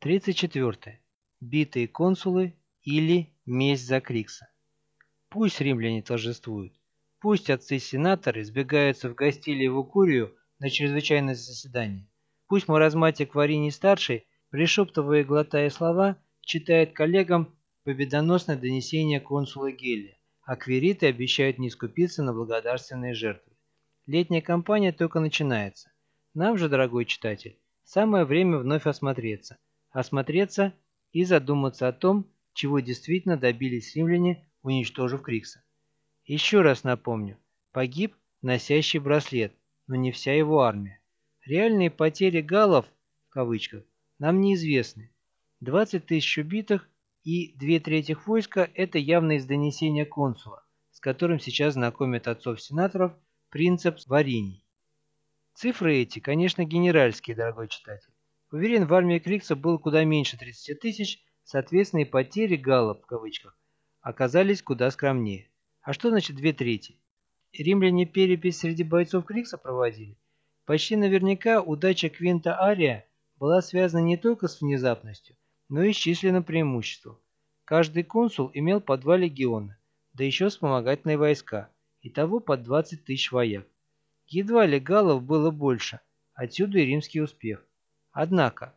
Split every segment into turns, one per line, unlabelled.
34. Битые консулы или месть за Крикса. Пусть римляне торжествуют. Пусть отцы-сенаторы сбегаются в Гастилиеву Курию на чрезвычайное заседание. Пусть маразматик Вариний-старший, пришептывая и глотая слова, читает коллегам победоносное донесение консула Гелия, а квириты обещают не скупиться на благодарственные жертвы. Летняя кампания только начинается. Нам же, дорогой читатель, самое время вновь осмотреться и задуматься о том, чего действительно добились римляне, уничтожив Крикса. Еще раз напомню, погиб носящий браслет, но не вся его армия. Реальные потери галлов, в кавычках, нам неизвестны. 20 тысяч убитых и 2/3 войска – это явно из донесения консула, с которым сейчас знакомят отцов-сенаторов принцепс Вариний. Цифры эти, конечно, генеральские, дорогой читатель. Уверен, в армии Крикса было куда меньше 30 тысяч, соответственно, и потери галлов, в кавычках, оказались куда скромнее. А что значит 2/3? Римляне перепись среди бойцов Крикса проводили? Почти наверняка удача Квинта Ария была связана не только с внезапностью, но и с численным преимуществом. Каждый консул имел по 2 легиона, да еще вспомогательные войска, итого по 20 тысяч вояк. Едва ли галлов было больше, отсюда и римский успех. Однако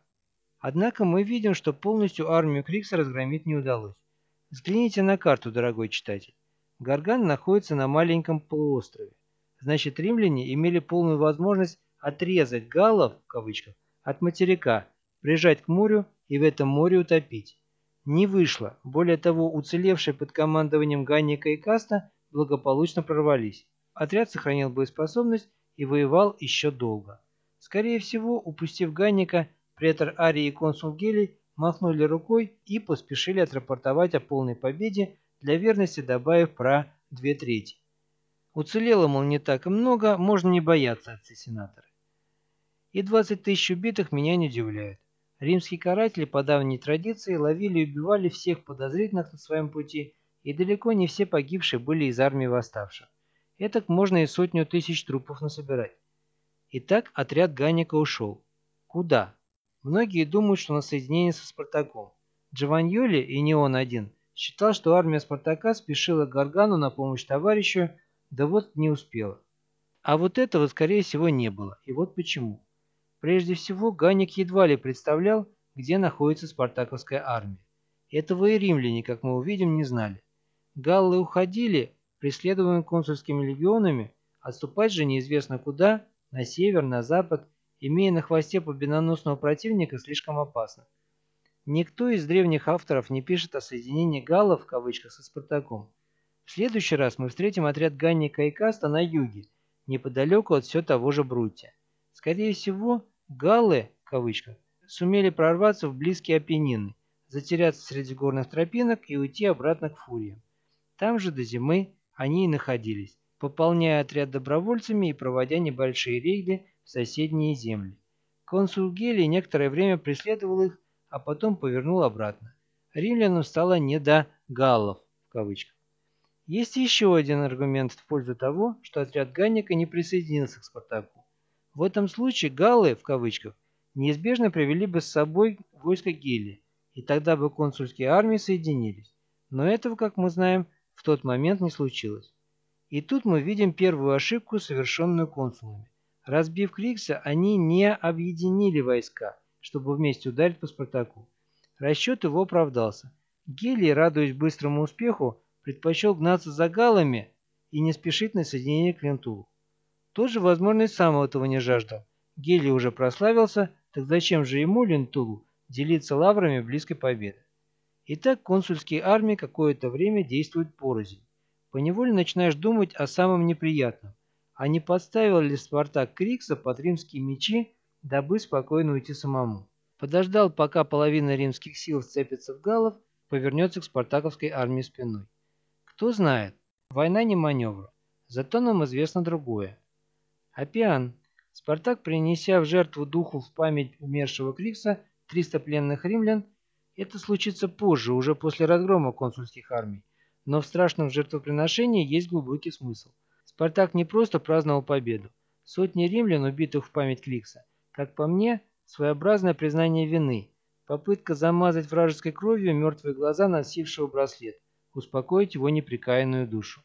мы видим, что полностью армию Крикса разгромить не удалось. Взгляните на карту, дорогой читатель. Гарган находится на маленьком полуострове. Значит, римляне имели полную возможность отрезать галлов, в кавычках, от материка, прижать к морю и в этом море утопить. Не вышло. Более того, уцелевшие под командованием Ганника и Каста благополучно прорвались. Отряд сохранил боеспособность и воевал еще долго. Скорее всего, упустив Ганника, претор Арий и консул Гелий махнули рукой и поспешили отрапортовать о полной победе, для верности добавив про 2/3. Уцелело, мол, не так и много, можно не бояться, отцы-сенаторы. И 20 тысяч убитых меня не удивляют. Римские каратели по давней традиции ловили и убивали всех подозрительных на своем пути, и далеко не все погибшие были из армии восставших. Этак можно и 100 тысяч трупов насобирать. Итак, отряд Ганника ушел. Куда? Многие думают, что на соединение со Спартаком. Джованьоли, и не он один, считал, что армия Спартака спешила к Гаргану на помощь товарищу, да вот не успела. А вот этого, скорее всего, не было. И вот почему. Прежде всего, Ганник едва ли представлял, где находится спартаковская армия. Этого и римляне, как мы увидим, не знали. Галлы уходили, преследуемые консульскими легионами, отступать же неизвестно куда, на север, на запад, имея на хвосте победоносного противника, слишком опасно. Никто из древних авторов не пишет о соединении галлов в кавычках со Спартаком. В следующий раз мы встретим отряд Ганника и Каста на юге, неподалеку от все того же Брутия. Скорее всего, галлы, в кавычках, сумели прорваться в близкие Апеннины, затеряться среди горных тропинок и уйти обратно к Фуриям. Там же до зимы они и находились, пополняя отряд добровольцами и проводя небольшие рейды в соседние земли. Консул Гелий некоторое время преследовал их, а потом повернул обратно. Римлянам стало не до «галлов», в кавычках. Есть еще один аргумент в пользу того, что отряд Ганника не присоединился к Спартаку. В этом случае галлы, в кавычках, неизбежно привели бы с собой войско Гелия, и тогда бы консульские армии соединились. Но этого, как мы знаем, в тот момент не случилось. И тут мы видим первую ошибку, совершенную консулами. Разбив Крикса, они не объединили войска, чтобы вместе ударить по Спартаку. Расчет его оправдался. Гелий, радуясь быстрому успеху, предпочел гнаться за галлами и не спешить на соединение к Лентулу. Тот же, возможно, и сам этого не жаждал. Гелий уже прославился, так зачем же ему, Лентулу, делиться лаврами близкой победы? Итак, консульские армии какое-то время действуют порознь. Поневоле начинаешь думать о самом неприятном. А не подставил ли Спартак Крикса под римские мечи, дабы спокойно уйти самому? Подождал, пока половина римских сил сцепится в галлов, повернется к спартаковской армии спиной. Кто знает, война не маневр, зато нам известно другое. Аппиан. Спартак, принеся в жертву духу в память умершего Крикса 300 пленных римлян, это случится позже, уже после разгрома консульских армий. Но в страшном жертвоприношении есть глубокий смысл. Спартак не просто праздновал победу. Сотни римлян, убитых в память Крикса, как по мне, своеобразное признание вины, Попытка замазать вражеской кровью мертвые глаза носившего браслет, успокоить его неприкаянную душу.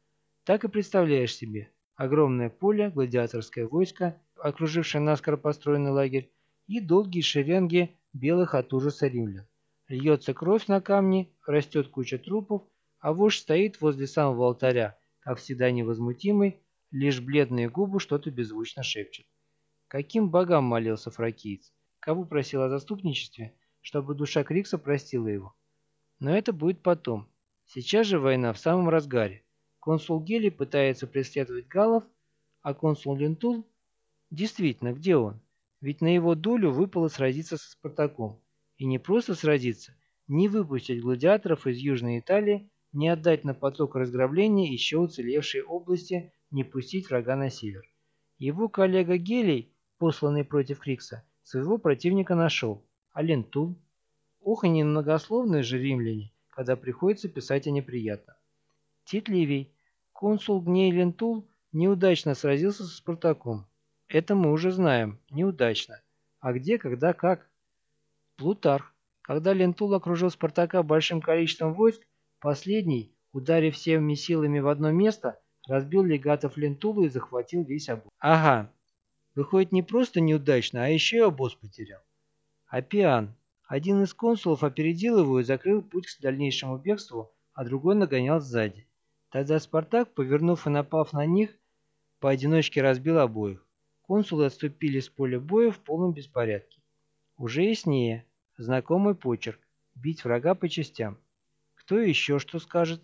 Так и представляешь себе огромное поле, гладиаторское войско, окружившее наскоро построенный лагерь, и долгие шеренги белых от ужаса римлян. Льется кровь на камни, растет куча трупов, а вождь стоит возле самого алтаря, как всегда невозмутимый, лишь бледные губы что-то беззвучно шепчет. Каким богам молился фракиец? Кого просил о заступничестве, чтобы душа Крикса простила его? Но это будет потом. Сейчас же война в самом разгаре. Консул Гелий пытается преследовать галлов, а консул Лентул... Действительно, где он? Ведь на его долю выпало сразиться со Спартаком. И не просто сразиться, не выпустить гладиаторов из Южной Италии, не отдать на поток разграбления еще уцелевшие области, не пустить врага на север. Его коллега Гелий, посланный против Крикса, своего противника нашел. А Лентул? Ох и немногословные же римляне, когда приходится писать о неприятном. Тит Ливий, консул Гней Лентул, неудачно сразился со Спартаком. Это мы уже знаем, неудачно. А где, когда, как? Плутарх. Когда Лентул окружил Спартака большим количеством войск, последний, ударив всеми силами в одно место, разбил легатов Лентула и захватил весь обоз. Ага, выходит не просто неудачно, а еще и обоз потерял. Аппиан. Один из консулов опередил его и закрыл путь к дальнейшему бегству, а другой нагонял сзади. Тогда Спартак, повернув и напав на них, поодиночке разбил обоих. Консулы отступили с поля боя в полном беспорядке. Уже яснее. Знакомый почерк. Бить врага по частям. Кто еще что скажет?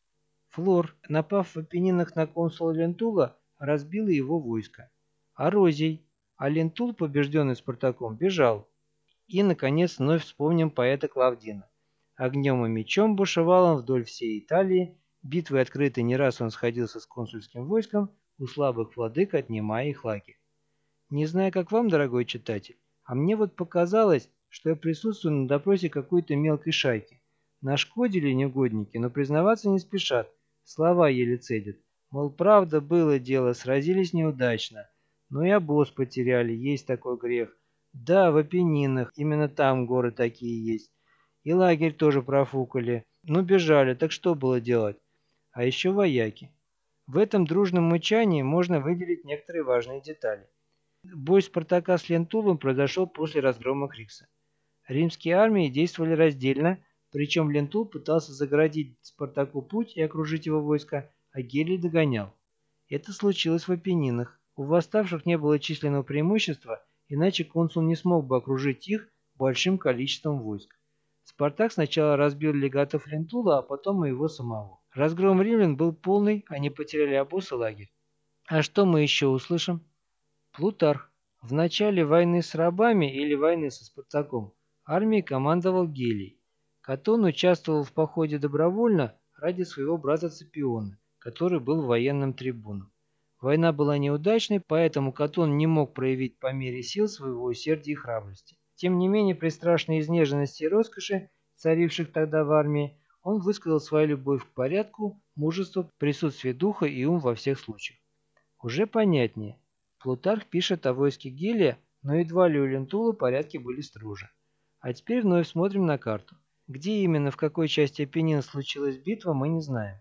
Флор, напав в Апеннинах на консула Лентула, разбила его войско. Арозий. А Лентул, побежденный Спартаком, бежал. И, наконец, вновь вспомним поэта Клавдина. Огнем и мечом бушевал он вдоль всей Италии, битвы открытой не раз он сходился с консульским войском, у слабых владык отнимая их лагерь. Не знаю, как вам, дорогой читатель, а мне вот показалось, что я присутствую на допросе какой-то мелкой шайки. Нашкодили негодники, но признаваться не спешат, слова еле цедят. Мол, правда, было дело, сразились неудачно. Но и обоз потеряли, есть такой грех. Да, в Апеннинах, именно там горы такие есть. И лагерь тоже профукали. Ну, бежали, так что было делать? А еще вояки. В этом дружном мычании можно выделить некоторые важные детали. Бой Спартака с Лентулом произошел после разгрома Крикса. Римские армии действовали раздельно, причем Лентул пытался загородить Спартаку путь и окружить его войско, а Гелий догонял. Это случилось в Апеннинах. У восставших не было численного преимущества, иначе консул не смог бы окружить их большим количеством войск. Спартак сначала разбил легатов Лентула, а потом и его самого. Разгром римлян был полный, они потеряли обоз и лагерь. А что мы еще услышим? Плутарх. В начале войны с рабами или войны со Спартаком армией командовал Гелий. Катон участвовал в походе добровольно ради своего брата Ципиона, который был военным трибуном. Война была неудачной, поэтому Катон не мог проявить по мере сил своего усердия и храбрости. Тем не менее, при страшной изнеженности и роскоши, царивших тогда в армии, он высказал свою любовь к порядку, мужество, присутствие духа и ум во всех случаях. Уже понятнее. Плутарх пишет о войске Гелия, но едва ли у Лентула порядки были строже. А теперь вновь смотрим на карту. Где именно, в какой части Апеннин случилась битва, мы не знаем.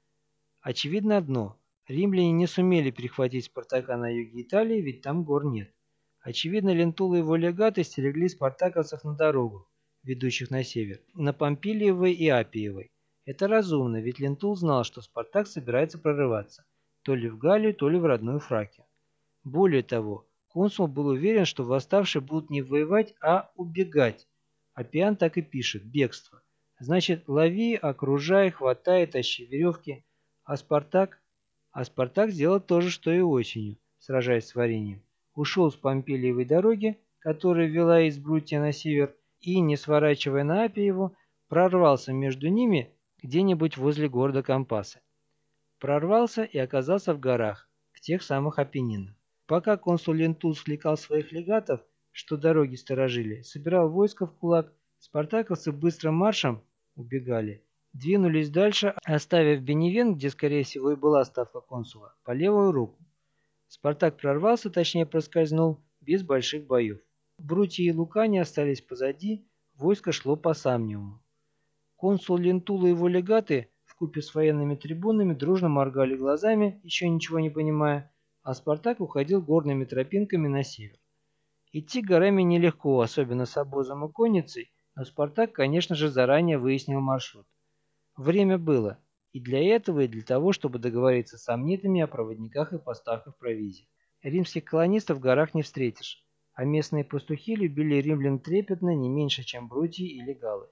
Очевидно одно. Римляне не сумели перехватить Спартака на юге Италии, ведь там гор нет. Очевидно, Лентул и его легаты стерегли спартаковцев на дорогах, ведущих на север, на Помпилиевой и Аппиевой. Это разумно, ведь Лентул знал, что Спартак собирается прорываться, то ли в Галлию, то ли в родную Фракию. Более того, консул был уверен, что восставшие будут не воевать, а убегать. Аппиан так и пишет – бегство. Значит, лови, окружай, хватай, тащи веревки. А Спартак? А Спартак сделал то же, что и осенью, сражаясь с Варением. Ушел с Помпилиевой дороги, которая вела из Брутия на север, и, не сворачивая на Аппиеву, прорвался между ними где-нибудь возле города Кампасы. Прорвался и оказался в горах, к тех самых Апеннинам. Пока консул Лентул свлекал своих легатов, что дороги сторожили, собирал войско в кулак, спартаковцы быстрым маршем убегали. Двинулись дальше, оставив Беневент, где, скорее всего, и была ставка консула, по левую руку. Спартак прорвался, точнее проскользнул, без больших боев. Брутий и Лукани остались позади, войско шло по Самниуму. Консул Лентул и его легаты вкупе с военными трибунами дружно моргали глазами, еще ничего не понимая, а Спартак уходил горными тропинками на север. Идти горами нелегко, особенно с обозом и конницей, но Спартак, конечно же, заранее выяснил маршрут. Время было и для этого, и для того, чтобы договориться с амнитами о проводниках и поставках провизии. Римских колонистов в горах не встретишь, а местные пастухи любили римлян трепетно не меньше, чем брутии или галлы.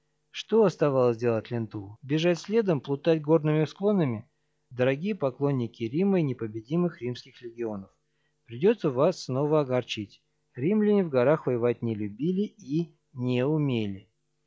Что оставалось делать Лентулу? Бежать следом, плутать горными склонами? Дорогие поклонники Рима и непобедимых римских легионов, придется вас снова огорчить. Римляне в горах воевать не любили и не умели.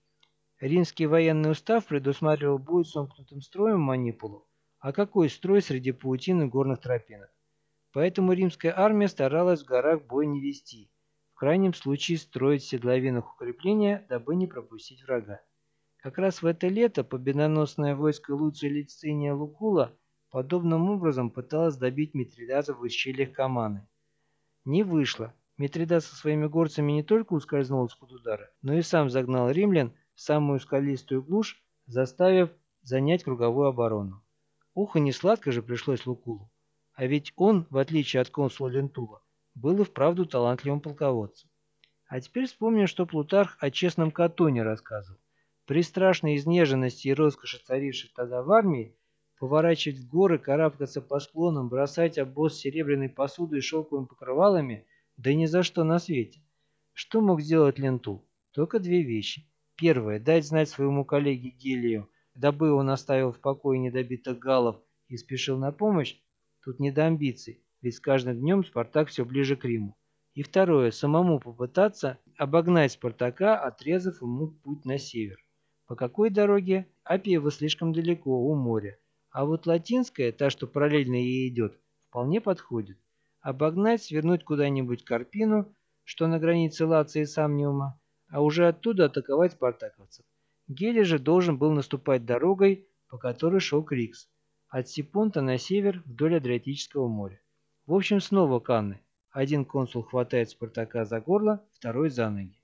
Римский военный устав предусматривал бой сомкнутым строем манипулу, а какой строй среди паутины горных тропинок? Поэтому римская армия старалась в горах бой не вести, в крайнем случае строить в седловинах укрепления, дабы не пропустить врага. Как раз в это лето победоносное войско Луция Лициния Лукула подобным образом пыталось добить Митридата в ущельях Каманы. Не вышло. Митридат со своими горцами не только ускользнул из-под удара, но и сам загнал римлян в самую скалистую глушь, заставив занять круговую оборону. Ух, и несладко же пришлось Лукулу. А ведь он, в отличие от консула Лентула, был и вправду талантливым полководцем. А теперь вспомним, что Плутарх о честном Катоне рассказывал. При страшной изнеженности и роскоши, царивших тогда в армии, поворачивать в горы, карабкаться по склонам, бросать обоз с серебряной посудой и шелковыми покрывалами, да ни за что на свете. Что мог сделать Лентул? Только две вещи. Первое – дать знать своему коллеге Гелию, дабы он оставил в покое недобитых галлов и спешил на помощь. Тут не до амбиций, ведь с каждым днем Спартак все ближе к Риму. И второе – самому попытаться обогнать Спартака, отрезав ему путь на север. По какой дороге? Аппиево слишком далеко, у моря. А вот латинская, та, что параллельно ей идет, вполне подходит. Обогнать, свернуть куда-нибудь к Карпину, что на границе Лации и Самниума, а уже оттуда атаковать спартаковцев. Гелий же должен был наступать дорогой, по которой шел Крикс, от Сипонта на север вдоль Адриатического моря. В общем, снова Канны. Один консул хватает Спартака за горло, второй за ноги.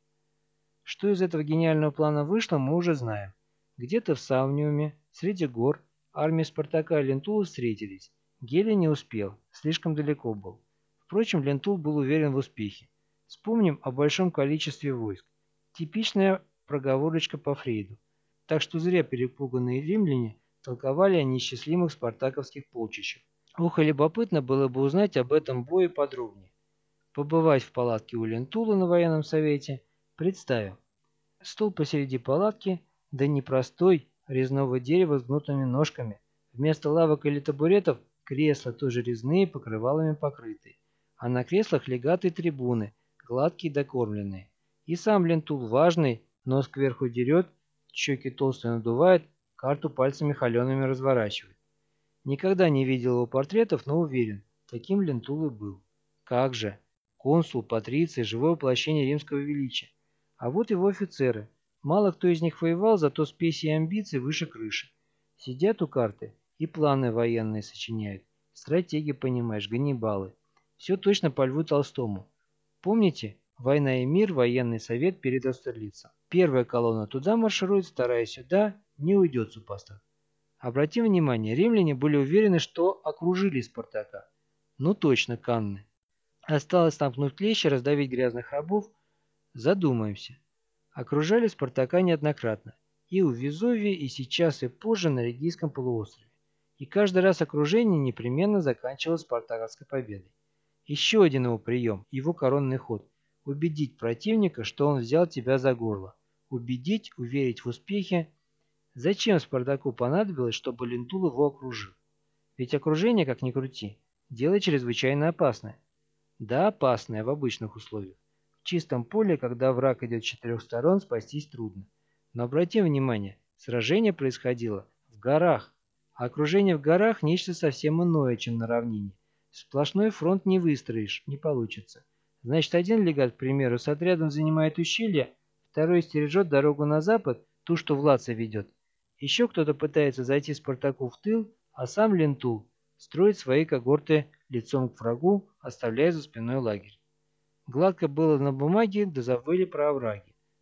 Что из этого гениального плана вышло, мы уже знаем. Где-то в Савниуме, среди гор, армии Спартака и Лентула встретились. Гелий не успел, слишком далеко был. Впрочем, Лентул был уверен в успехе. Вспомним о большом количестве войск. Типичная проговорочка по Фрейду. Так что зря перепуганные римляне толковали о неисчислимых спартаковских полчищах. Ох, и любопытно было бы узнать об этом бое подробнее. Побывать в палатке у Лентула на военном совете. Представим. Стол посреди палатки, да не простой, резного дерева с гнутыми ножками. Вместо лавок или табуретов кресла тоже резные, покрывалами покрытые. А на креслах легатые трибуны, гладкие докормленные. И сам Лентул важный, нос кверху дерет, щеки толстые надувает, карту пальцами холеными разворачивает. Никогда не видел его портретов, но уверен, таким Лентул и был. Как же! Консул, патриций, живое воплощение римского величия. А вот его офицеры. Мало кто из них воевал, зато спеси и амбиции выше крыши. Сидят у карты и планы военные сочиняют. Стратеги, понимаешь, Ганнибалы. Все точно по Льву Толстому. Помните? «Война и мир», военный совет перед Аустерлицем. Первая колонна туда марширует, вторая сюда, не уйдет супостат. Обратим внимание, римляне были уверены, что окружили Спартака. Ну точно, Канны. Осталось сомкнуть клещи, раздавить грязных рабов. Задумаемся. Окружали Спартака неоднократно. И у Везувия, и сейчас, и позже на Регийском полуострове. И каждый раз окружение непременно заканчивалось спартаковской победой. Еще один его прием, его коронный ход. Убедить противника, что он взял тебя за горло. Убедить, уверить в успехе. Зачем Спартаку понадобилось, чтобы Лентул его окружил? Ведь окружение, как ни крути, дело чрезвычайно опасное. Да, опасное в обычных условиях. В чистом поле, когда враг идет с четырех сторон, спастись трудно. Но обратим внимание, сражение происходило в горах. А окружение в горах – нечто совсем иное, чем на равнине. Сплошной фронт не выстроишь, не получится. Значит, один легат, к примеру, с отрядом занимает ущелье, второй стережет дорогу на запад, ту, что в Лаций ведет. Еще кто-то пытается зайти Спартаку в тыл, а сам Лентул строит свои когорты лицом к врагу, оставляя за спиной лагерь. Гладко было на бумаге, да забыли про овраги.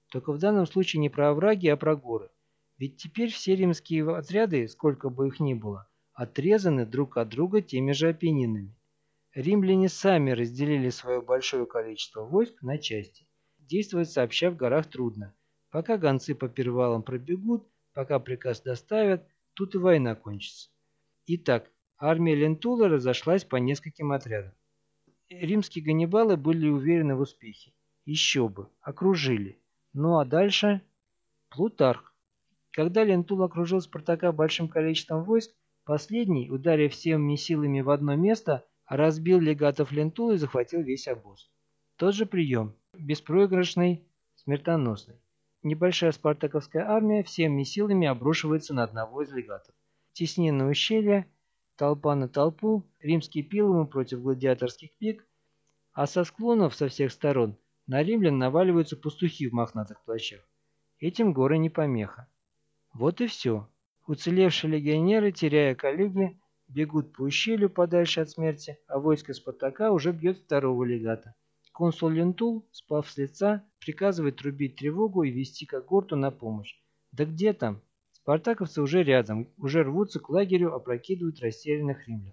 Только в данном случае не про овраги, а про горы. Ведь теперь все римские отряды, сколько бы их ни было, отрезаны друг от друга теми же Апеннинами. Римляне сами разделили свое большое количество войск на части. Действовать сообща в горах трудно. Пока гонцы по перевалам пробегут, пока приказ доставят, тут и война кончится. Итак, армия Лентула разошлась по нескольким отрядам. Римские ганнибалы были уверены в успехе. Еще бы, окружили. Ну а дальше? Плутарх. Когда Лентул окружил Спартака большим количеством войск, последний, ударив всеми силами в одно место, разбил легатов Лентула и захватил весь обоз. Тот же прием, беспроигрышный, смертоносный. Небольшая спартаковская армия всеми силами обрушивается на одного из легатов. Теснина ущелья, толпа на толпу, римские пилумы против гладиаторских пик, а со склонов со всех сторон на римлян наваливаются пастухи в мохнатых плащах. Этим горы не помеха. Вот и все. Уцелевшие легионеры, теряя коллеги, бегут по ущелью подальше от смерти, а войско Спартака уже бьет второго легата. Консул Лентул, спав с лица, приказывает трубить тревогу и вести когорту на помощь. Да где там? Спартаковцы уже рядом, уже рвутся к лагерю, опрокидывают растерянных римлян.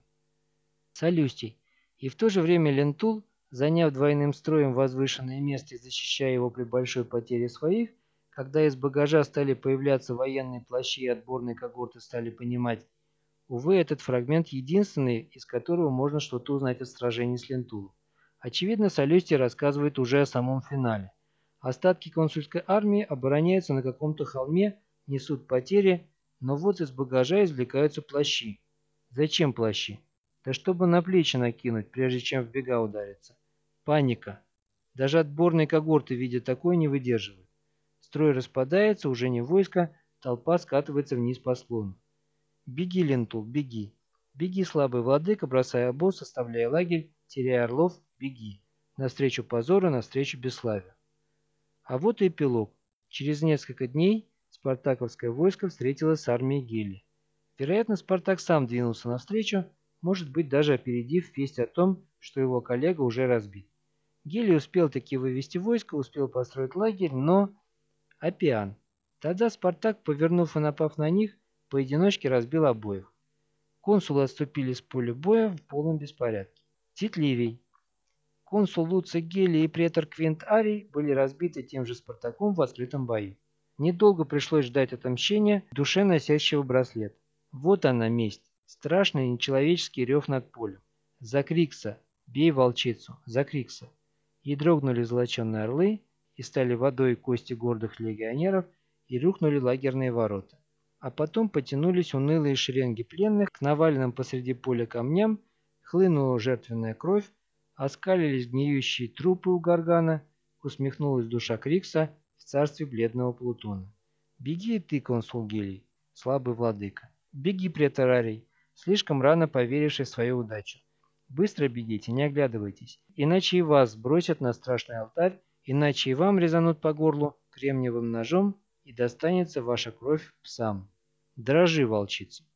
Солюстий. И в то же время Лентул, заняв двойным строем возвышенное место и защищая его при большой потере своих, когда из багажа стали появляться военные плащи и отборные когорты стали понимать, увы, этот фрагмент единственный, из которого можно что-то узнать о сражении с Лентулом. Очевидно, Солюстий рассказывает уже о самом финале. Остатки консульской армии обороняются на каком-то холме, несут потери, но вот из багажа извлекаются плащи. Зачем плащи? Да чтобы на плечи накинуть, прежде чем в бега удариться. Паника. Даже отборные когорты, видя такое, не выдерживают. Строй распадается, уже не войско, толпа скатывается вниз по склону. Беги, Лентул, беги. Беги, слабый владыка, бросая обоз, оставляя лагерь, теряя орлов, беги. Навстречу позору, навстречу бесславию. А вот и эпилог. Через несколько дней спартаковское войско встретилось с армией Гелии. Вероятно, Спартак сам двинулся навстречу, может быть, даже опередив весть о том, что его коллега уже разбит. Гелий успел таки вывести войско, успел построить лагерь, но... Аппиан. Тогда Спартак, повернув и напав на них, поодиночке разбил обоих. Консулы отступили с поля боя в полном беспорядке. Тит Ливий. Консул Луций Гелий и претор Квинт Арий были разбиты тем же Спартаком в открытом бою. Недолго пришлось ждать отомщения душе носящего браслет. Вот она месть. Страшный нечеловеческий рев над полем. За Крикса! Бей волчицу! За Крикса! И дрогнули золоченые орлы, и стали водой кости гордых легионеров, и рухнули лагерные ворота. А потом потянулись унылые шеренги пленных к наваленным посреди поля камням, хлынула жертвенная кровь, оскалились гниющие трупы у Гаргана, усмехнулась душа Крикса в царстве бледного Плутона. Беги ты, консул Гелий, слабый владыка. Беги, претор Арий, слишком рано поверивший в свою удачу. Быстро бегите, не оглядывайтесь, иначе и вас бросят на страшный алтарь, иначе и вам резанут по горлу кремниевым ножом, и достанется ваша кровь псам. Дрожи, волчица.